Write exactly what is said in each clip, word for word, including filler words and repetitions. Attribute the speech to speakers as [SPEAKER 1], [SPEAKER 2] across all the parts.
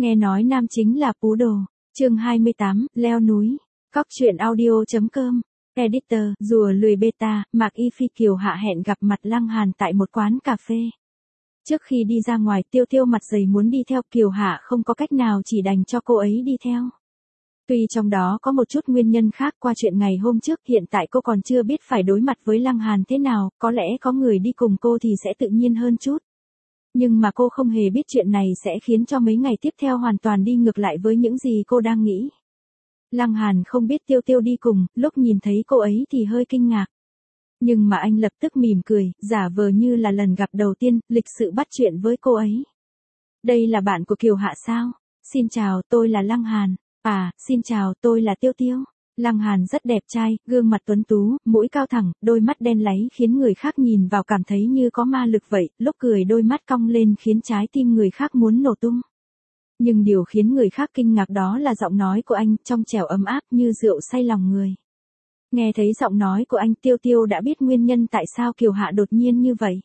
[SPEAKER 1] Nghe nói nam chính là Pú Đồ. Chương hai mươi tám, leo núi. Cóc truyện audio chấm com. Editor, rùa lười beta, Mạc Y Phi Kiều Hạ hẹn gặp mặt Lăng Hàn tại một quán cà phê. Trước khi đi ra ngoài, Tiêu Tiêu mặt dày muốn đi theo, Kiều Hạ không có cách nào chỉ đành cho cô ấy đi theo. Tuy trong đó có một chút nguyên nhân khác qua chuyện ngày hôm trước, hiện tại cô còn chưa biết phải đối mặt với Lăng Hàn thế nào, có lẽ có người đi cùng cô thì sẽ tự nhiên hơn chút. Nhưng mà cô không hề biết chuyện này sẽ khiến cho mấy ngày tiếp theo hoàn toàn đi ngược lại với những gì cô đang nghĩ. Lăng Hàn không biết Tiêu Tiêu đi cùng, lúc nhìn thấy cô ấy thì hơi kinh ngạc. Nhưng mà anh lập tức mỉm cười, giả vờ như là lần gặp đầu tiên, lịch sự bắt chuyện với cô ấy. Đây là bạn của Kiều Hạ sao? Xin chào, tôi là Lăng Hàn. À, xin chào, tôi là Tiêu Tiêu. Lăng Hàn rất đẹp trai, gương mặt tuấn tú, mũi cao thẳng, đôi mắt đen láy khiến người khác nhìn vào cảm thấy như có ma lực vậy, lúc cười đôi mắt cong lên khiến trái tim người khác muốn nổ tung. Nhưng điều khiến người khác kinh ngạc đó là giọng nói của anh, trong trẻo ấm áp như rượu say lòng người. Nghe thấy giọng nói của anh, Tiêu Tiêu đã biết nguyên nhân tại sao Kiều Hạ đột nhiên như vậy.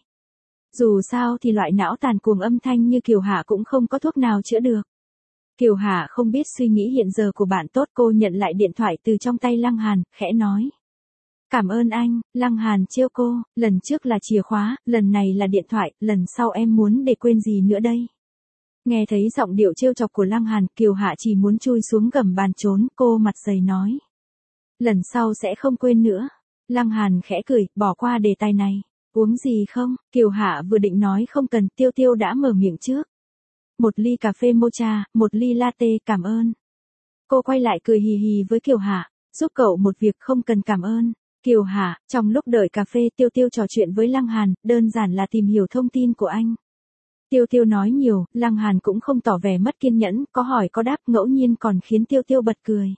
[SPEAKER 1] Dù sao thì loại não tàn cuồng âm thanh như Kiều Hạ cũng không có thuốc nào chữa được. Kiều Hạ không biết suy nghĩ hiện giờ của bạn tốt, cô nhận lại điện thoại từ trong tay Lăng Hàn, khẽ nói. Cảm ơn anh. Lăng Hàn trêu cô, lần trước là chìa khóa, lần này là điện thoại, lần sau em muốn để quên gì nữa đây. Nghe thấy giọng điệu trêu chọc của Lăng Hàn, Kiều Hạ chỉ muốn chui xuống gầm bàn trốn, cô mặt dày nói. Lần sau sẽ không quên nữa. Lăng Hàn khẽ cười, bỏ qua đề tài này. Uống gì không? Kiều Hạ vừa định nói không cần, Tiêu Tiêu đã mở miệng trước. Một ly cà phê mocha, một ly latte, cảm ơn. Cô quay lại cười hì hì với Kiều Hạ, giúp cậu một việc, không cần cảm ơn. Kiều Hạ, trong lúc đợi cà phê, Tiêu Tiêu trò chuyện với Lăng Hàn, đơn giản là tìm hiểu thông tin của anh. Tiêu Tiêu nói nhiều, Lăng Hàn cũng không tỏ vẻ mất kiên nhẫn, có hỏi có đáp, ngẫu nhiên còn khiến Tiêu Tiêu bật cười.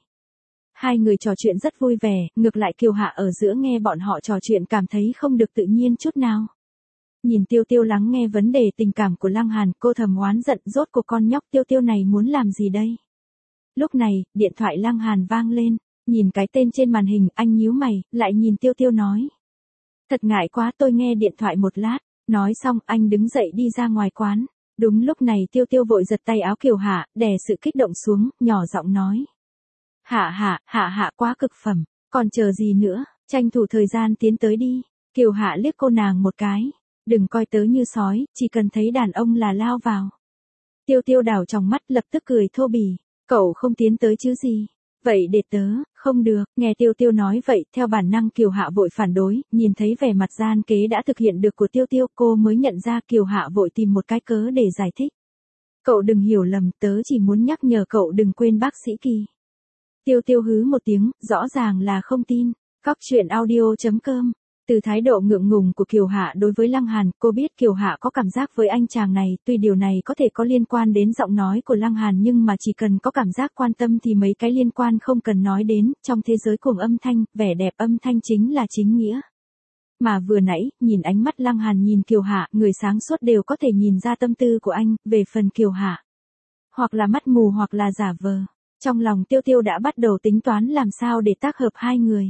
[SPEAKER 1] Hai người trò chuyện rất vui vẻ, ngược lại Kiều Hạ ở giữa nghe bọn họ trò chuyện cảm thấy không được tự nhiên chút nào. Nhìn Tiêu Tiêu lắng nghe vấn đề tình cảm của Lăng Hàn, cô thầm oán giận, rốt cuộc con nhóc Tiêu Tiêu này muốn làm gì đây? Lúc này, điện thoại Lăng Hàn vang lên, nhìn cái tên trên màn hình, anh nhíu mày, lại nhìn Tiêu Tiêu nói. Thật ngại quá, tôi nghe điện thoại một lát. Nói xong, anh đứng dậy đi ra ngoài quán. Đúng lúc này Tiêu Tiêu vội giật tay áo Kiều Hạ, đè sự kích động xuống, nhỏ giọng nói. Hạ hạ, hạ hạ quá cực phẩm, còn chờ gì nữa, tranh thủ thời gian tiến tới đi. Kiều Hạ liếc cô nàng một cái. Đừng coi tớ như sói, chỉ cần thấy đàn ông là lao vào. Tiêu Tiêu đảo trong mắt lập tức cười thô bỉ. Cậu không tiến tới chứ gì. Vậy để tớ, không được. Nghe Tiêu Tiêu nói vậy, theo bản năng Kiều Hạ vội phản đối, nhìn thấy vẻ mặt gian kế đã thực hiện được của Tiêu Tiêu, cô mới nhận ra. Kiều Hạ vội tìm một cái cớ để giải thích. Cậu đừng hiểu lầm, tớ chỉ muốn nhắc nhở cậu đừng quên bác sĩ Kỳ. Tiêu Tiêu hứ một tiếng, rõ ràng là không tin. Cóc truyện audio chấm com. Từ thái độ ngượng ngùng của Kiều Hạ đối với Lăng Hàn, cô biết Kiều Hạ có cảm giác với anh chàng này, tuy điều này có thể có liên quan đến giọng nói của Lăng Hàn nhưng mà chỉ cần có cảm giác quan tâm thì mấy cái liên quan không cần nói đến, trong thế giới cuồng âm thanh, vẻ đẹp âm thanh chính là chính nghĩa. Mà vừa nãy, nhìn ánh mắt Lăng Hàn nhìn Kiều Hạ, người sáng suốt đều có thể nhìn ra tâm tư của anh, về phần Kiều Hạ. Hoặc là mắt mù hoặc là giả vờ. Trong lòng Tiêu Tiêu đã bắt đầu tính toán làm sao để tác hợp hai người.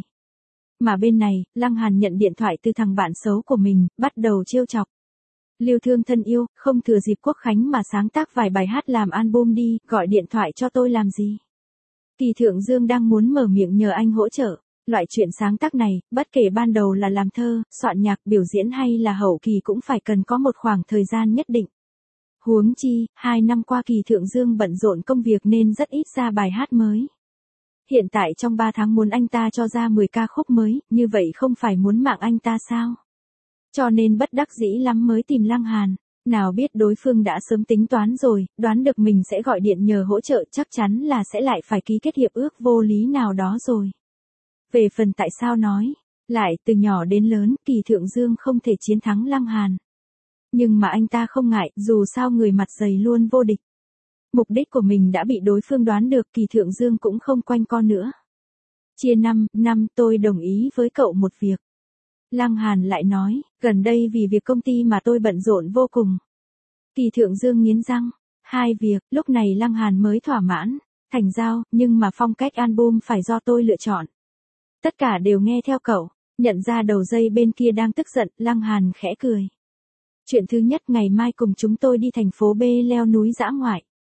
[SPEAKER 1] Mà bên này, Lăng Hàn nhận điện thoại từ thằng bạn xấu của mình, bắt đầu trêu chọc. Lưu Thương thân yêu, không thừa dịp Quốc Khánh mà sáng tác vài bài hát làm album đi, gọi điện thoại cho tôi làm gì? Kỳ Thượng Dương đang muốn mở miệng nhờ anh hỗ trợ. Loại chuyện sáng tác này, bất kể ban đầu là làm thơ, soạn nhạc, biểu diễn hay là hậu kỳ cũng phải cần có một khoảng thời gian nhất định. Huống chi, hai năm qua Kỳ Thượng Dương bận rộn công việc nên rất ít ra bài hát mới. Hiện tại trong ba tháng muốn anh ta cho ra mười ca khúc mới, như vậy không phải muốn mạng anh ta sao? Cho nên bất đắc dĩ lắm mới tìm Lăng Hàn. Nào biết đối phương đã sớm tính toán rồi, đoán được mình sẽ gọi điện nhờ hỗ trợ, chắc chắn là sẽ lại phải ký kết hiệp ước vô lý nào đó rồi. Về phần tại sao nói, lại từ nhỏ đến lớn, Kỳ Thượng Dương không thể chiến thắng Lăng Hàn. Nhưng mà anh ta không ngại, dù sao người mặt dày luôn vô địch. Mục đích của mình đã bị đối phương đoán được, Kỳ Thượng Dương cũng không quanh co nữa. Chia năm, năm tôi đồng ý với cậu một việc. Lăng Hàn lại nói, gần đây vì việc công ty mà tôi bận rộn vô cùng. Kỳ Thượng Dương nghiến răng, hai việc, lúc này Lăng Hàn mới thỏa mãn, thành giao, nhưng mà phong cách album phải do tôi lựa chọn. Tất cả đều nghe theo cậu, nhận ra đầu dây bên kia đang tức giận, Lăng Hàn khẽ cười. Chuyện thứ nhất, ngày mai cùng chúng tôi đi thành phố B leo núi dã ngoại.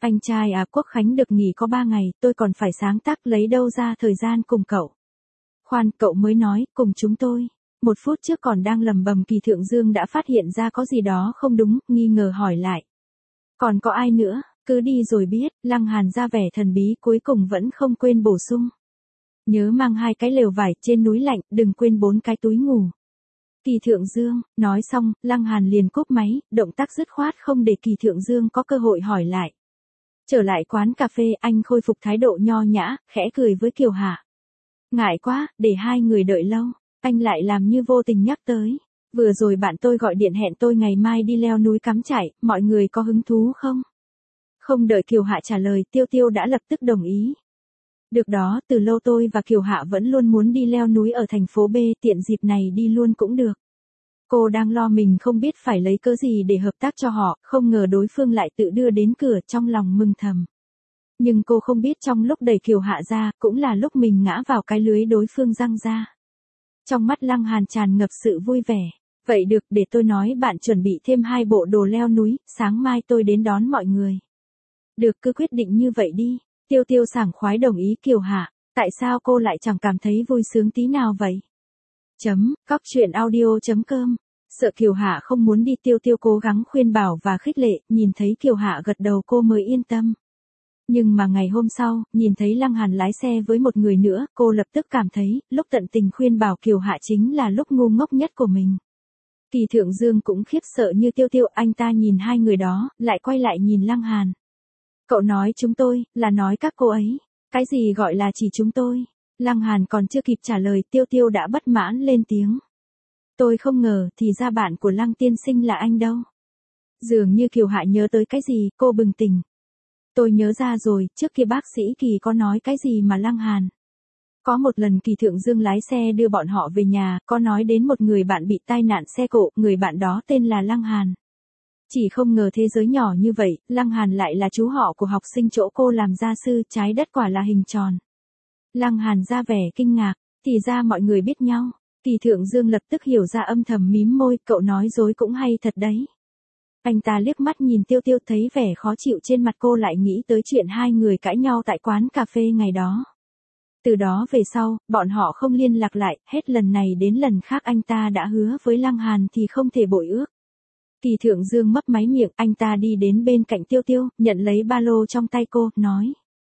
[SPEAKER 1] Anh trai à, Quốc Khánh được nghỉ có ba ngày, tôi còn phải sáng tác, lấy đâu ra thời gian cùng cậu. Khoan, cậu mới nói, cùng chúng tôi. Một phút trước còn đang lầm bầm, Kỳ Thượng Dương đã phát hiện ra có gì đó không đúng, nghi ngờ hỏi lại. Còn có ai nữa, cứ đi rồi biết. Lăng Hàn ra vẻ thần bí, cuối cùng vẫn không quên bổ sung. Nhớ mang hai cái lều vải, trên núi lạnh, đừng quên bốn cái túi ngủ. Kỳ Thượng Dương, nói xong, Lăng Hàn liền cúp máy, động tác dứt khoát không để Kỳ Thượng Dương có cơ hội hỏi lại. Trở lại quán cà phê, anh khôi phục thái độ nho nhã, khẽ cười với Kiều Hạ. Ngại quá, để hai người đợi lâu, anh lại làm như vô tình nhắc tới. Vừa rồi bạn tôi gọi điện hẹn tôi ngày mai đi leo núi cắm trại, mọi người có hứng thú không? Không đợi Kiều Hạ trả lời, Tiêu Tiêu đã lập tức đồng ý. Được đó, từ lâu tôi và Kiều Hạ vẫn luôn muốn đi leo núi ở thành phố B, tiện dịp này đi luôn cũng được. Cô đang lo mình không biết phải lấy cớ gì để hợp tác cho họ, không ngờ đối phương lại tự đưa đến cửa, trong lòng mừng thầm. Nhưng cô không biết trong lúc đẩy Kiều Hạ ra, cũng là lúc mình ngã vào cái lưới đối phương giăng ra. Trong mắt Lăng Hàn tràn ngập sự vui vẻ. Vậy được, để tôi nói bạn chuẩn bị thêm hai bộ đồ leo núi, sáng mai tôi đến đón mọi người. Được, cứ quyết định như vậy đi. Tiêu Tiêu sảng khoái đồng ý Kiều Hạ. Tại sao cô lại chẳng cảm thấy vui sướng tí nào vậy? Chấm, cóc truyện audio chấm com. Sợ Kiều Hạ không muốn đi, Tiêu Tiêu cố gắng khuyên bảo và khích lệ, nhìn thấy Kiều Hạ gật đầu cô mới yên tâm. Nhưng mà ngày hôm sau, nhìn thấy Lăng Hàn lái xe với một người nữa, cô lập tức cảm thấy, lúc tận tình khuyên bảo Kiều Hạ chính là lúc ngu ngốc nhất của mình. Kỳ Thượng Dương cũng khiếp sợ như Tiêu Tiêu, anh ta nhìn hai người đó, lại quay lại nhìn Lăng Hàn. Cậu nói chúng tôi, là nói các cô ấy. Cái gì gọi là chỉ chúng tôi? Lăng Hàn còn chưa kịp trả lời, Tiêu Tiêu đã bất mãn lên tiếng. Tôi không ngờ, thì ra bạn của Lăng tiên sinh là anh đâu. Dường như Kiều Hạ nhớ tới cái gì, cô bừng tỉnh. Tôi nhớ ra rồi, trước kia bác sĩ Kỳ có nói cái gì mà Lăng Hàn. Có một lần Kỳ Thượng Dương lái xe đưa bọn họ về nhà, có nói đến một người bạn bị tai nạn xe cộ, người bạn đó tên là Lăng Hàn. Chỉ không ngờ thế giới nhỏ như vậy, Lăng Hàn lại là chú họ của học sinh chỗ cô làm gia sư, trái đất quả là hình tròn. Lăng Hàn ra vẻ kinh ngạc, thì ra mọi người biết nhau. Kỳ Thượng Dương lập tức hiểu ra, âm thầm mím môi, cậu nói dối cũng hay thật đấy. Anh ta liếc mắt nhìn Tiêu Tiêu, thấy vẻ khó chịu trên mặt cô, lại nghĩ tới chuyện hai người cãi nhau tại quán cà phê ngày đó. Từ đó về sau, bọn họ không liên lạc lại, hết lần này đến lần khác anh ta đã hứa với Lăng Hàn thì không thể bội ước. Kỳ Thượng Dương mấp máy miệng, anh ta đi đến bên cạnh Tiêu Tiêu, nhận lấy ba lô trong tay cô, nói.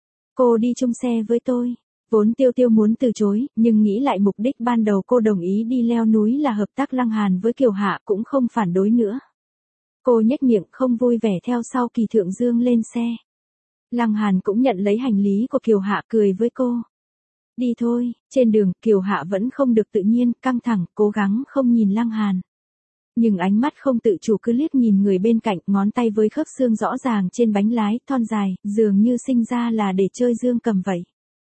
[SPEAKER 1] Cô đi chung xe với tôi. Vốn Tiêu Tiêu muốn từ chối, nhưng nghĩ lại mục đích ban đầu cô đồng ý đi leo núi là hợp tác Lăng Hàn với Kiều Hạ, cũng không phản đối nữa. Cô nhếch miệng không vui vẻ theo sau Kỳ Thượng Dương lên xe. Lăng Hàn cũng nhận lấy hành lý của Kiều Hạ, cười với cô. Đi thôi. Trên đường, Kiều Hạ vẫn không được tự nhiên, căng thẳng, cố gắng không nhìn Lăng Hàn. Nhưng ánh mắt không tự chủ cứ liếc nhìn người bên cạnh, ngón tay với khớp xương rõ ràng trên bánh lái, thon dài, dường như sinh ra là để chơi dương cầm vậy.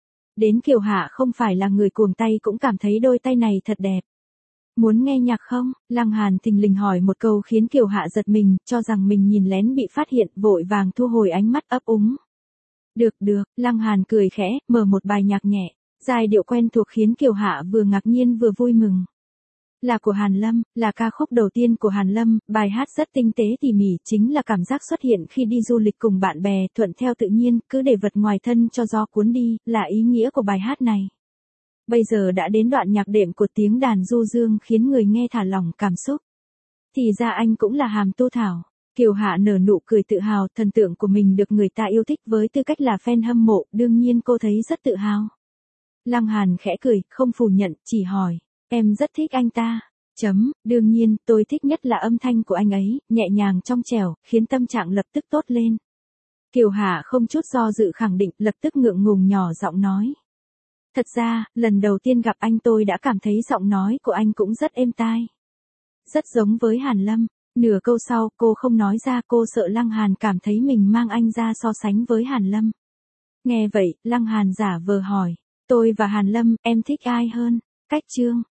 [SPEAKER 1] Đến Kiều Hạ không phải là người cuồng tay cũng cảm thấy đôi tay này thật đẹp. Muốn nghe nhạc không? Lăng Hàn thình lình hỏi một câu khiến Kiều Hạ giật mình, cho rằng mình nhìn lén bị phát hiện, vội vàng thu hồi ánh mắt ấp úng. Được được, Lăng Hàn cười khẽ, mở một bài nhạc nhẹ, giai điệu quen thuộc khiến Kiều Hạ vừa ngạc nhiên vừa vui mừng. Là của Hàn Lâm, là ca khúc đầu tiên của Hàn Lâm, bài hát rất tinh tế tỉ mỉ, chính là cảm giác xuất hiện khi đi du lịch cùng bạn bè, thuận theo tự nhiên, cứ để vật ngoài thân cho gió cuốn đi, là ý nghĩa của bài hát này. Bây giờ đã đến đoạn nhạc đệm của tiếng đàn du dương khiến người nghe thả lỏng cảm xúc. Thì ra anh cũng là Hàm Tu Thảo. Kiều Hạ nở nụ cười tự hào, thần tượng của mình được người ta yêu thích, với tư cách là fan hâm mộ, đương nhiên cô thấy rất tự hào. Lăng Hàn khẽ cười, không phủ nhận, chỉ hỏi. Em rất thích anh ta. Chấm, đương nhiên, tôi thích nhất là âm thanh của anh ấy, nhẹ nhàng trong trẻo, khiến tâm trạng lập tức tốt lên. Kiều Hạ không chút do dự khẳng định, lập tức ngượng ngùng nhỏ giọng nói. Thật ra, lần đầu tiên gặp anh tôi đã cảm thấy giọng nói của anh cũng rất êm tai. Rất giống với Hàn Lâm. Nửa câu sau, cô không nói ra, cô sợ Lăng Hàn cảm thấy mình mang anh ra so sánh với Hàn Lâm. Nghe vậy, Lăng Hàn giả vờ hỏi. Tôi và Hàn Lâm, em thích ai hơn? Cách chương.